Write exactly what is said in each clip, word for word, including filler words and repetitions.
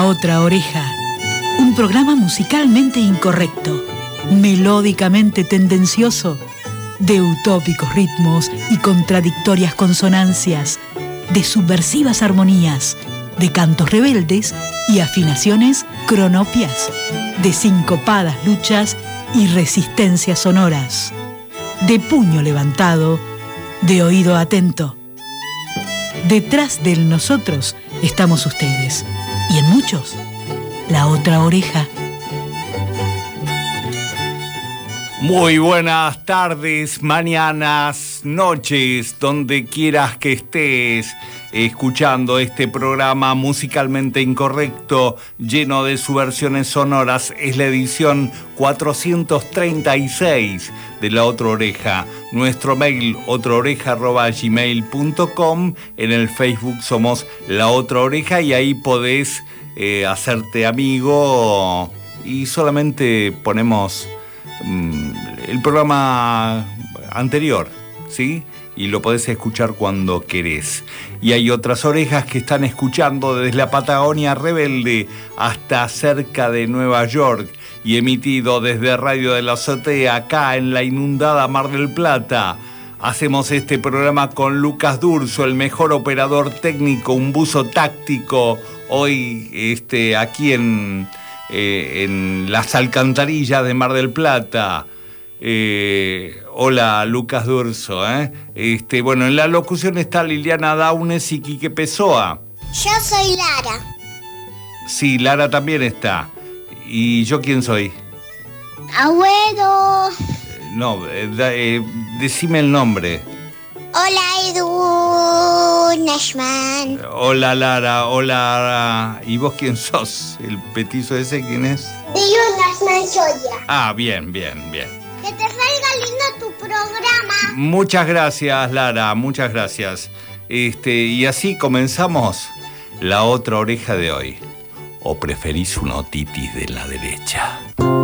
La Otra Oreja, un programa musicalmente incorrecto, melódicamente tendencioso, de utópicos ritmos y contradictorias consonancias, de subversivas armonías, de cantos rebeldes y afinaciones cronopias, de sincopadas luchas y resistencias sonoras, de puño levantado, de oído atento. Detrás del nosotros estamos ustedes, y en muchos, la otra oreja. Muy buenas tardes, mañanas, noches, donde quieras que estés escuchando este programa musicalmente incorrecto, lleno de subversiones sonoras. Es la edición cuatrocientos treinta y seis de La Otra Oreja. Nuestro mail, otraoreja arroba gmail punto com. En el Facebook somos La Otra Oreja y ahí podés eh, hacerte amigo y solamente ponemos mm, el programa anterior, ¿sí? Y lo podés escuchar cuando querés. Y hay otras orejas que están escuchando desde la Patagonia rebelde hasta cerca de Nueva York y emitido desde Radio de la Azotea acá en la inundada Mar del Plata. Hacemos este programa con Lucas Durso, el mejor operador técnico, un buzo táctico, hoy este, aquí en, eh, en las alcantarillas de Mar del Plata. Eh, hola Lucas Durso, ¿eh? Este, bueno, en la locución está Liliana Daunes y Quique Pessoa. Yo soy Lara. Sí, Lara también está. ¿Y yo quién soy? Abuelo. Eh, no, eh, da, eh, decime el nombre. Hola Edu Nashman. Hola Lara, hola. ¿Y vos quién sos? ¿El petizo ese quién es? Edu Nashman Soya. Ah, bien, bien, bien. Que te salga lindo tu programa. Muchas gracias, Lara, muchas gracias. Este, y así comenzamos La Otra Oreja de hoy. ¿O preferís una otitis de la derecha?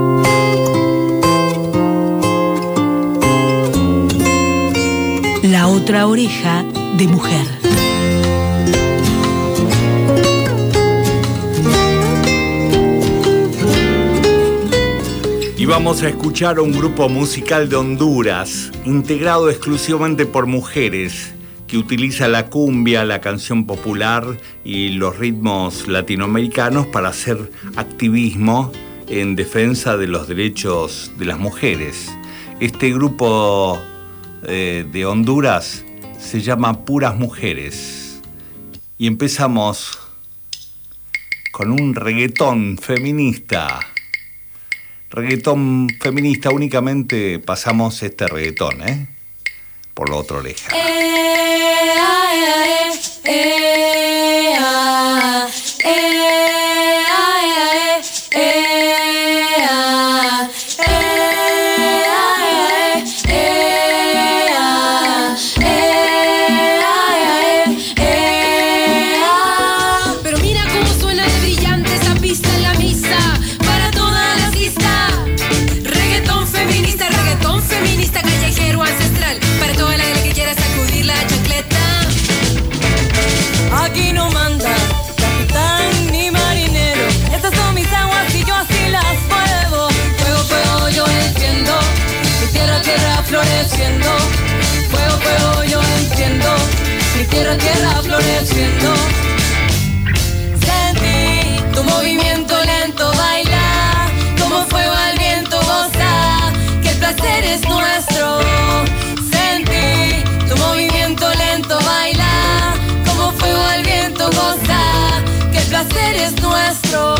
La Otra Oreja de mujer. Y vamos a escuchar a un grupo musical de Honduras, integrado exclusivamente por mujeres, que utiliza la cumbia, la canción popular y los ritmos latinoamericanos para hacer activismo en defensa de los derechos de las mujeres. Este grupo eh, de Honduras se llama Puras Mujeres. Y empezamos con un reggaetón feminista. Reggaetón feminista, únicamente pasamos este reggaetón, ¿eh? Por La Otra Oreja. Eh, ah, eh, eh, ah, eh, ah, eh, eh, ah, pero mira cómo suena de brillante esa pista en la misa. Para toda la lista. Reggaetón feminista, reggaetón feminista, callejero ancestral. Para toda la que quiera sacudir la chancleta. Aquí no manda capitán ni marinero. Estas son mis aguas y yo así las muevo. Fuego, fuego, yo enciendo. Mi tierra, tierra floreciendo. Fuego, fuego, yo enciendo. Mi tierra, tierra floreciendo. Sentí tu movimiento lento, baila. Como fuego al viento, goza. Que el placer es nuestro. Sentí tu movimiento lento, baila. Como fuego al viento, goza. Que el placer es nuestro.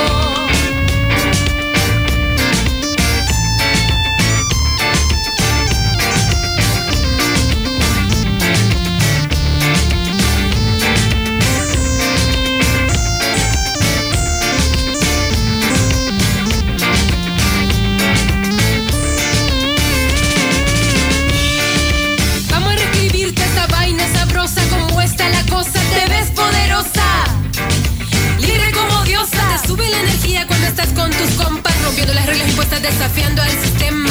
Sube la energía cuando estás con tus compas, rompiendo las reglas impuestas, desafiando al sistema.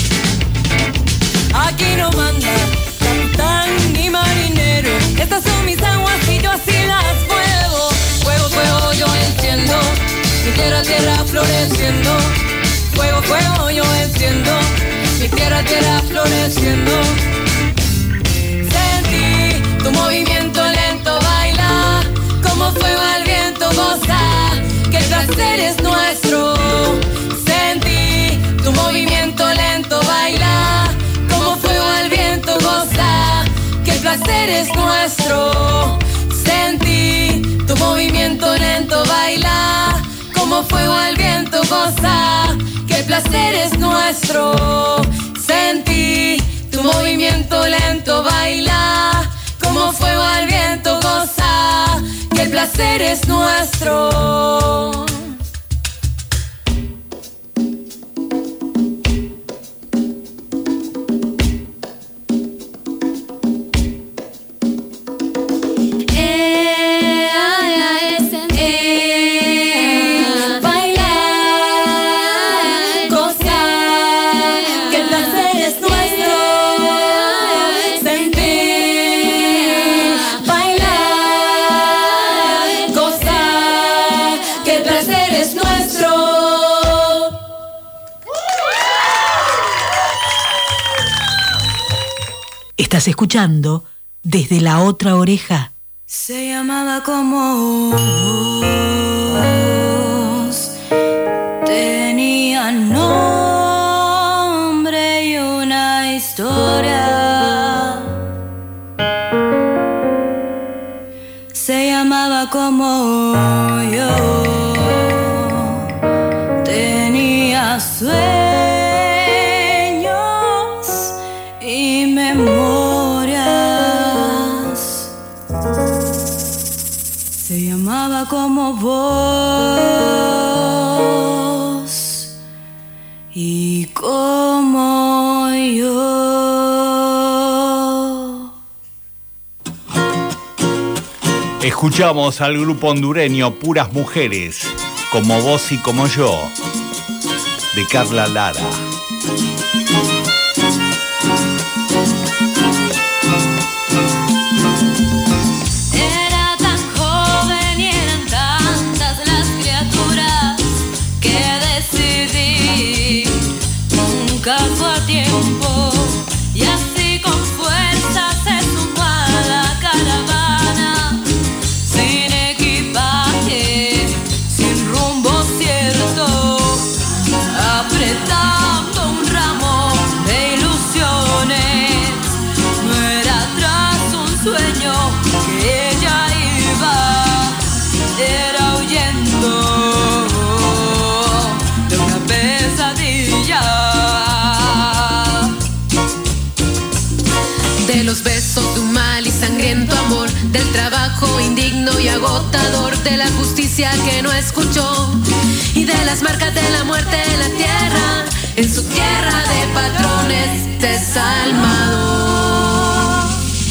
Aquí no manda capitán ni marinero. Estas son mis aguas y yo así las muevo. Fuego, fuego, yo enciendo. tierra floreciendo, fuego, fuego yo enciendo, mi tierra, tierra floreciendo. Sentí tu movimiento lento, baila, como fuego al viento, goza, que el placer es nuestro. Sentí tu movimiento lento, baila, como fuego al viento, goza, que el placer es nuestro. Sentí tu movimiento lento, baila, como fuego al viento, goza, que el placer es nuestro. Sentí tu movimiento lento, baila, como fuego al viento, goza, que el placer es nuestro. Estás escuchando Desde la Otra Oreja. Se llamaba como vos, tenía nombre y una historia. Se llamaba como yo, tenía sueños y memorias. Se llamaba como vos y como yo. Escuchamos al grupo hondureño Puras Mujeres, como vos y como yo, de Carla Lara. Fue a tiempo y así con fuerza se sumó a la caravana, sin equipaje, sin rumbo cierto, apretando un ramo de ilusiones. No era atrás un sueño que ella iba, era huyendo de una pesadilla. De los besos de un mal y sangriento amor, del trabajo indigno y agotador, de la justicia que no escuchó y de las marcas de la muerte en la tierra, en su tierra de patrones desalmados.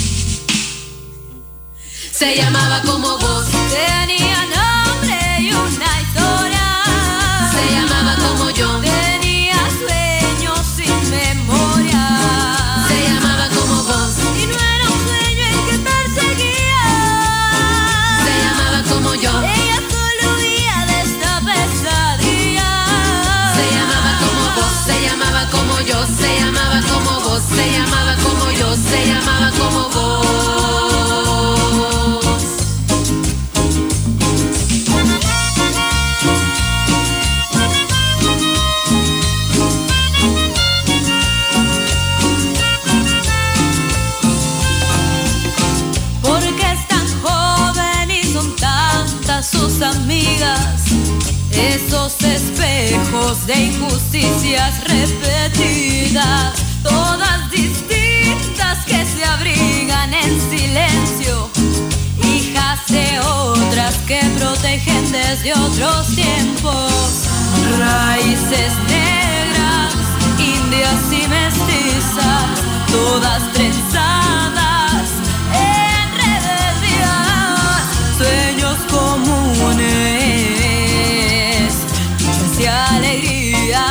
Se llamaba como vos, tenía nombre y una historia. Se llamaba como yo, tenía sueños sin memoria. Se llamaba como vos y no era un sueño el que perseguía. Se llamaba como yo, ella solo huía de esta pesadilla. Se llamaba como vos, se llamaba como yo, se llamaba como vos, se llamaba como yo, se llamaba como vos. Sus amigas, esos espejos de injusticias repetidas, todas distintas que se abrigan en silencio, hijas de otras que protegen desde otros tiempos, raíces negras, indias y mestizas, todas trenzadas en rebeldía, sueños comunes, y alegrías.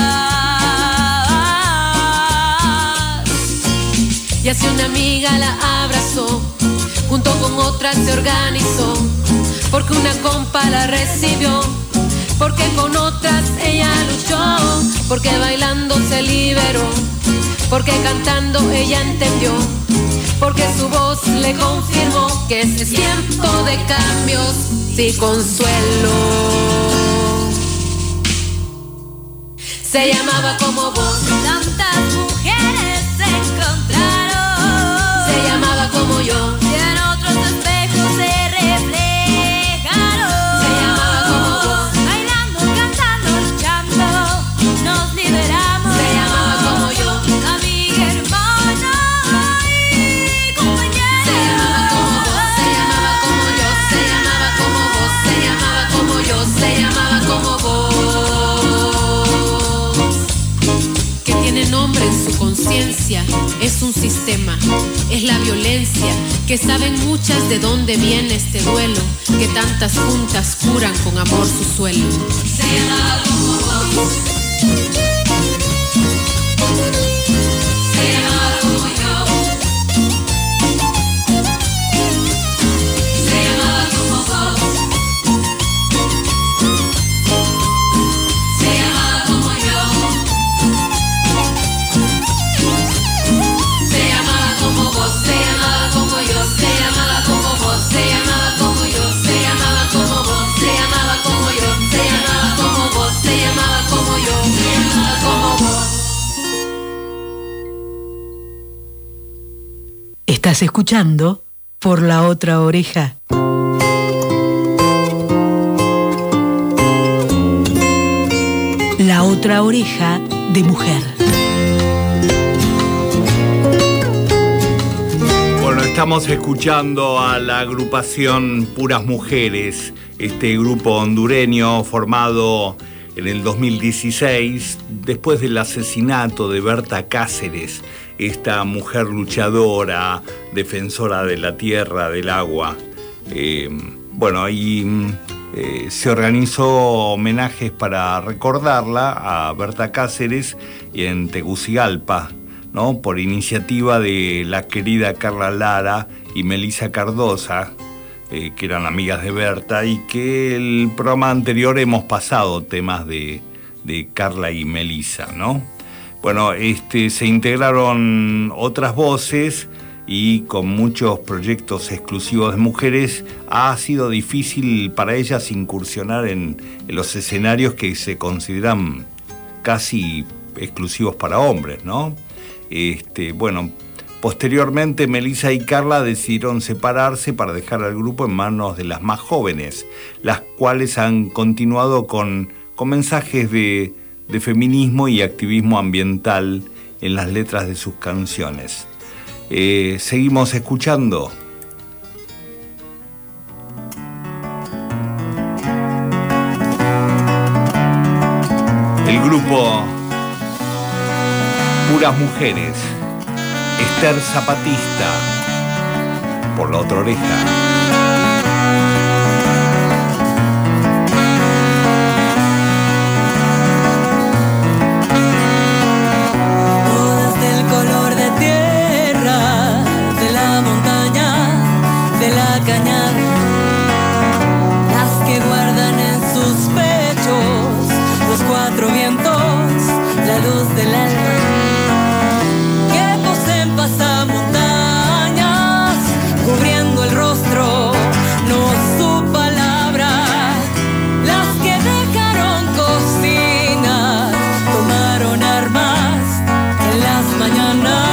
Y así una amiga la abrazó, junto con otra se organizó, porque una compa la recibió porque con otras ella luchó, porque bailando se liberó, porque cantando ella entendió, porque su voz le confirmó que ese es tiempo de cambios y consuelo. Se llamaba como vos, tantas mujeres se encontraron. Se llamaba como yo, y en otros espejos se reflejaron. Se llamaba como vos, bailando, cantando, luchando, nos liberamos. Se llamaba como yo, amiga, hermana y compañera. Se llamaba como vos, se llamaba como yo, se llamaba como vos, se llamaba como yo, se llamaba como vos. Tiene nombre en su conciencia, es un sistema, es la violencia, que saben muchas de dónde viene este duelo, que tantas juntas curan con amor su suelo. Se llamaba como vos, se llamaba como yo, se llamaba como vos, se llamaba como yo. Se llamaba como vos, se llamaba como yo, se llamaba como vos, se llamaba como yo, se llamaba como vos, se llamaba como yo, se llamaba como vos, se llamaba como yo, se llamaba como vos. Estás escuchando Por la Otra Oreja. La Otra Oreja de Mujer. Estamos escuchando a la agrupación Puras Mujeres, este grupo hondureño formado en el dos mil dieciséis, después del asesinato de Berta Cáceres, esta mujer luchadora, defensora de la tierra, del agua. Eh, bueno, ahí eh, se organizó homenajes para recordarla a Berta Cáceres en Tegucigalpa, ¿no? Por iniciativa de la querida Carla Lara y Melissa Cardosa, eh, que eran amigas de Berta, y que el programa anterior hemos pasado temas de, de Carla y Melissa, ¿no? Bueno, este, se integraron otras voces y con muchos proyectos exclusivos de mujeres ha sido difícil para ellas incursionar en, en los escenarios que se consideran casi exclusivos para hombres, ¿no? Este, bueno, posteriormente Melissa y Carla decidieron separarse para dejar al grupo en manos de las más jóvenes, las cuales han continuado con, con mensajes de, de feminismo y activismo ambiental en las letras de sus canciones. Eh, seguimos escuchando. El grupo Puras Mujeres, Esther Zapatista, Por la Otra Oreja. Todas del color de tierra, de la montaña, de la cañada, las que guardan en sus pechos los cuatro vientos, la luz del alma. Pasamontañas, cubriendo el rostro, no su palabra. Las que dejaron cocinas, tomaron armas en las mañanas.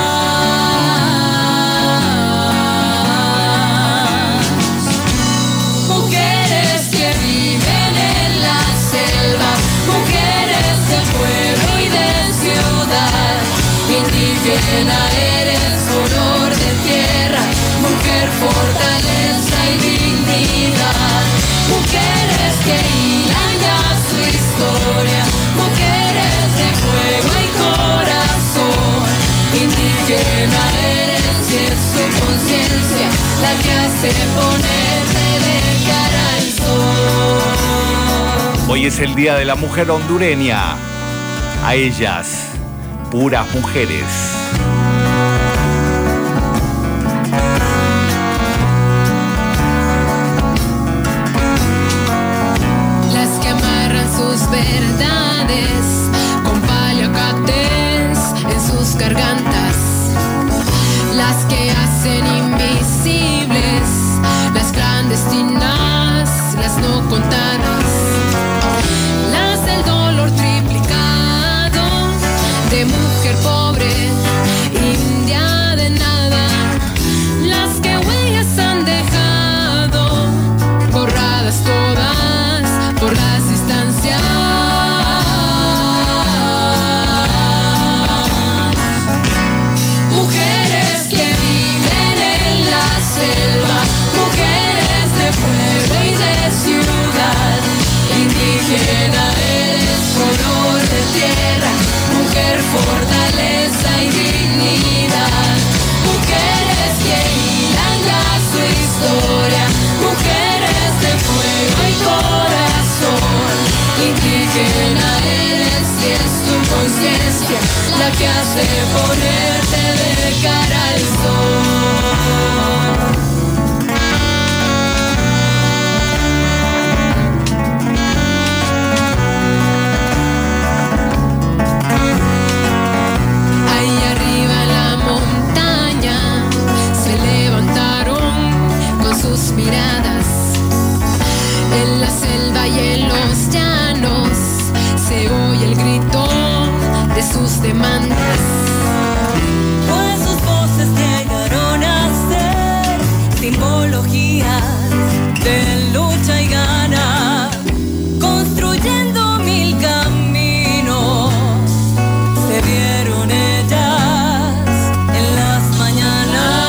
Mujeres que viven en la selva, mujeres de pueblo y de ciudad, indígena eres, color de tierra, mujer, fortaleza y dignidad. Mujeres que hilan ya su historia, mujeres de fuego y corazón. Indígena eres y es su conciencia la que hace ponerte de cara al sol. Hoy es el Día de la Mujer hondureña. A ellas, Puras Mujeres. Las que amarran su indígena eres y es tu conciencia la que hace ponerte de cara al sol. Miradas en la selva y en los llanos se oye el grito de sus demandas. Pues sus voces llegaron a ser simbologías de lucha y gana, construyendo mil caminos. Se vieron ellas en las mañanas.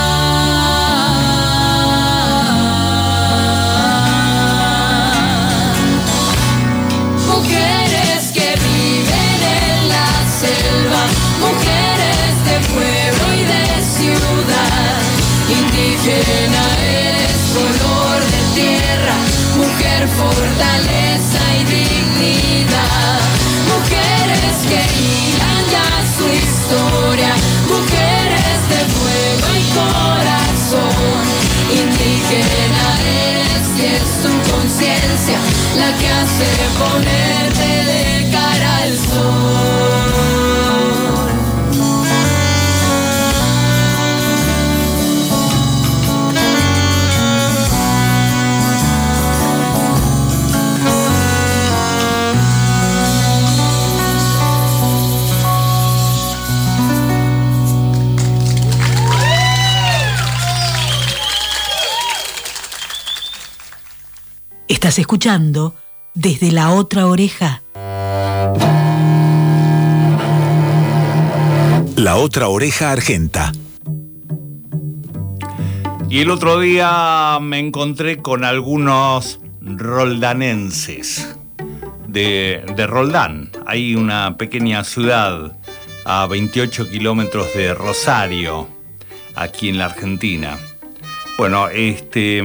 Mujeres de pueblo y de ciudad, indígena eres color de tierra, mujer fortaleza y dignidad. Mujeres que guían ya su historia, mujeres de fuego y corazón. Indígena eres y es tu conciencia la que hace ponerte de cara al sol. Estás escuchando Desde la Otra Oreja. La Otra Oreja Argenta. Y el otro día me encontré con algunos roldanenses de, de Roldán. Hay una pequeña ciudad a veintiocho kilómetros de Rosario, aquí en la Argentina. Bueno, este...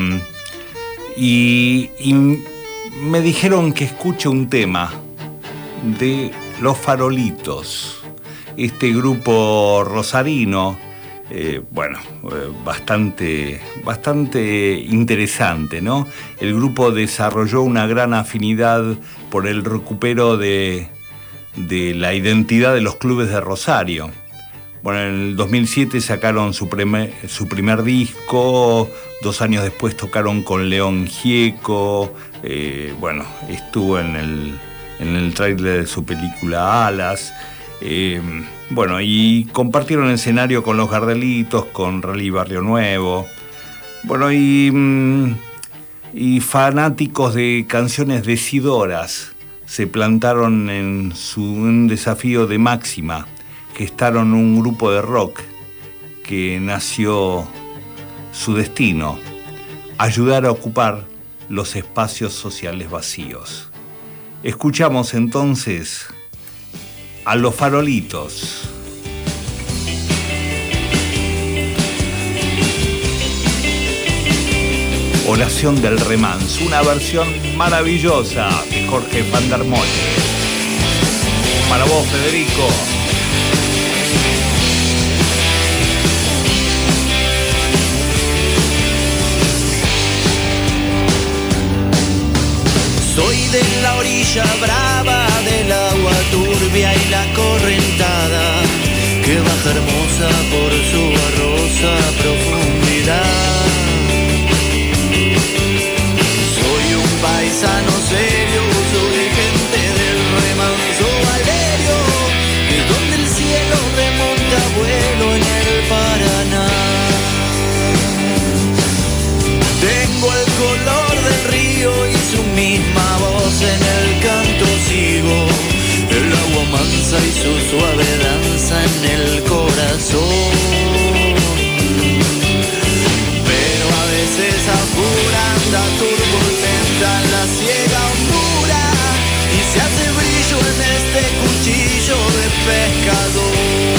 Y, y me dijeron que escuche un tema de Los Farolitos, este grupo rosarino, eh, bueno, eh, bastante, bastante interesante, ¿no? El grupo desarrolló una gran afinidad por el recupero de, de la identidad de los clubes de Rosario. Bueno, en el dos mil siete sacaron su primer, su primer disco, dos años después tocaron con León Gieco, eh, bueno, estuvo en el, en el tráiler de su película Alas, eh, bueno, y compartieron escenario con Los Gardelitos, con Rally Barrio Nuevo, bueno, y, y fanáticos de canciones decidoras se plantaron en su, un desafío de Máxima. Gestaron un grupo de rock que nació su destino, ayudar a ocupar los espacios sociales vacíos. Escuchamos entonces a Los Farolitos. Oración del Remanso, una versión maravillosa de Jorge Van der Molle. Para vos, Federico. Soy de la orilla brava del agua turbia y la correntada que baja hermosa por su barrosa profundidad. Soy un paisano serio, soy gente del remanso Valerio, que es donde el cielo remonta vuelo en el Paraná. Tengo el color del río y su misma voz en el canto sigo, el agua mansa y su suave danza en el corazón. Pero a veces apura, anda turbulenta la ciega hondura y se hace brillo en este cuchillo de pescador.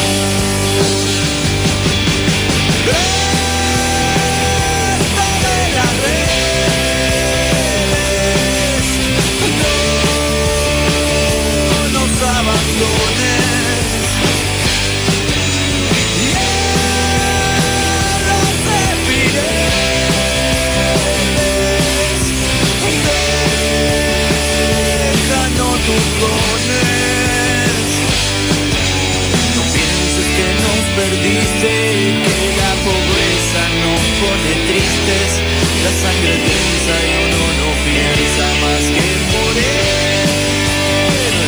Esta de las redes, no. Sé que la pobreza nos pone tristes, la sangre tensa y uno no piensa más que en morir.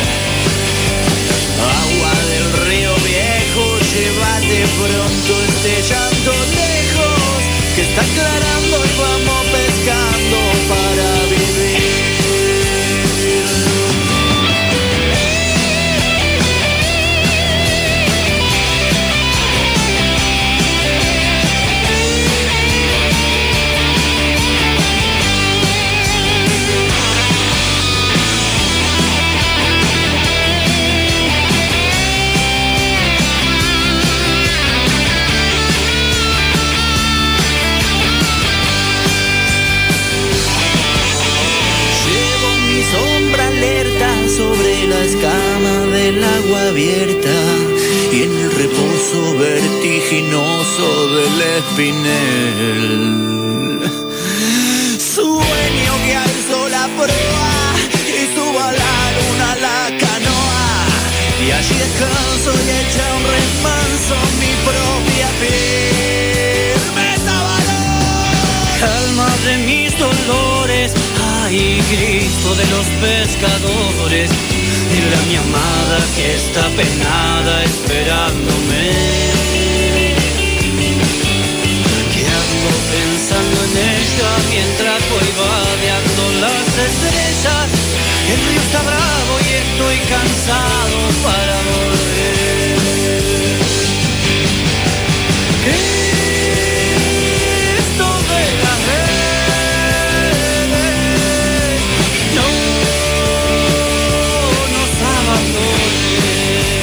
Agua del río viejo, llévate pronto este llanto lejos, que está aclarando y vamos pescando para vivir. Sobre la escama del agua abierta y en el reposo vertiginoso del espinel. Sueño que alzo la proa y subo a la luna la canoa, y allí descanso y echa un remanso mi propia piel. ¡Me valor! Calma de mis dolores, ay Cristo de los pescadores, dile a mi amada que está penada esperándome, que ando pensando en ella mientras voy vadeando las estrellas. El río está bravo y estoy cansado para volver. Cristo de las redes, no nos abandones.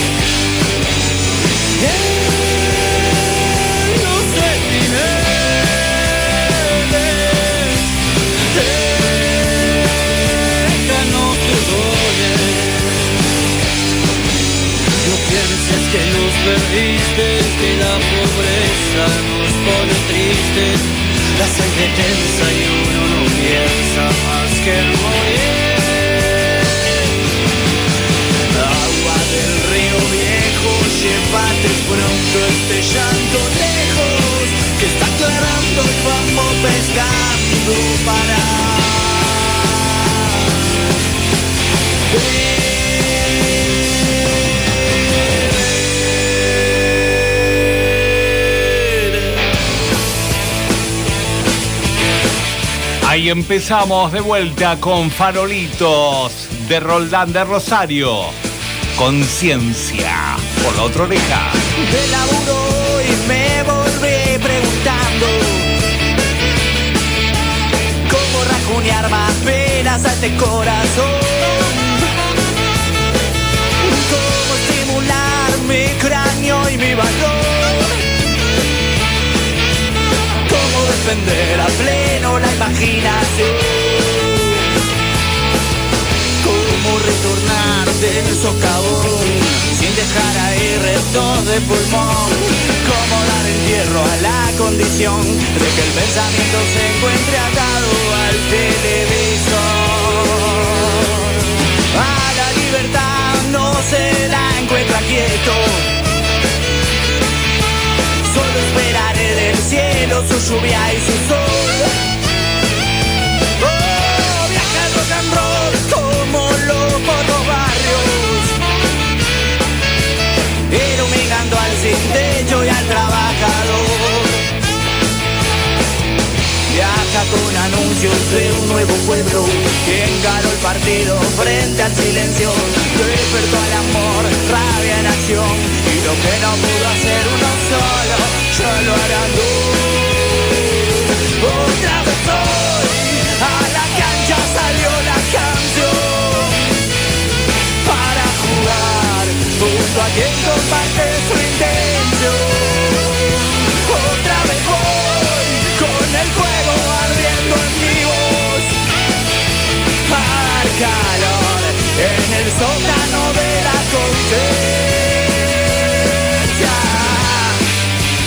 Él no se niveles, déjanos tus dones. No pienses que nos perdiste, que la pobreza nos pone tristes, la sangre tensa y uno no piensa más que en morir. Agua del río viejo, llévate pronto este llanto lejos, que está aclarando y vamos pescando para ver. Ahí empezamos de vuelta con Farolitos de Roldán de Rosario. Conciencia por la otra oreja. De laburo y me volví preguntando cómo rajunear más penas a este corazón, cómo estimular mi cráneo y mi valor, cómo defender a pleno la imaginación, cómo retornar del socavón sin dejar ahí restos de pulmón, cómo dar entierro a la condición de que el pensamiento se encuentre atado al televisor. A la libertad no se la encuentra quieto, solo esperaré del cielo su lluvia y su sol. Oh, viaja el rock and roll como loco por los barrios, iluminando al sin techo y al trabajador. Viaja con anuncios de un nuevo pueblo que encaró el partido frente al silencio, despertó al amor, rabia en acción, y lo que no pudo hacer uno solo, ya lo harán dos. Otra vez hoy a la cancha salió la canción para jugar junto a quien comparte su intención. Otra vez voy con el fuego ardiendo en mi voz, al calor en el sótano de la conciencia.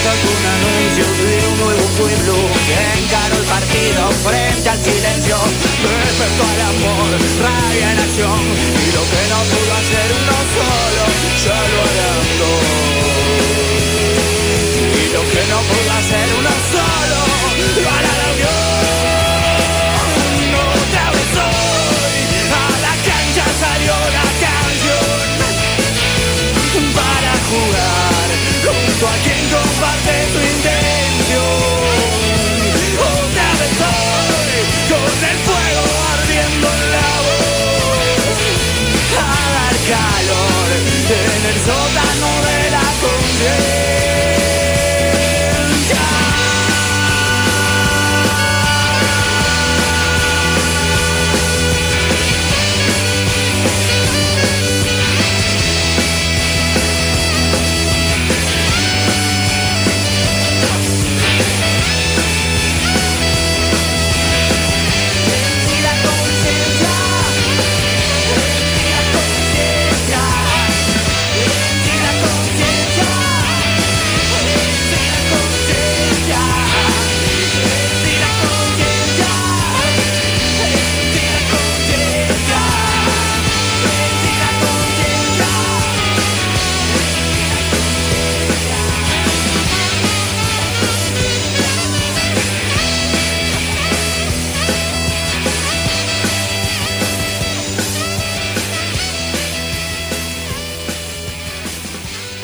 boca con anuncios de un nuevo pueblo que encaró el partido frente al silencio. Despertó al amor, rabia en acción, y lo que no pudo hacer uno solo, ya lo harán dos. Y lo que no pudo hacer uno solo, lo hará la unión. Otra vez hoy, a la cancha salió la canción para jugar junto a quien comparte tu intención. Otra vez hoy, con el fuego ardiendo en la voz, a dar calor en el sótano de la conciencia.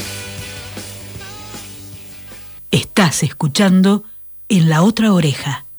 Estás escuchando En la Otra Oreja.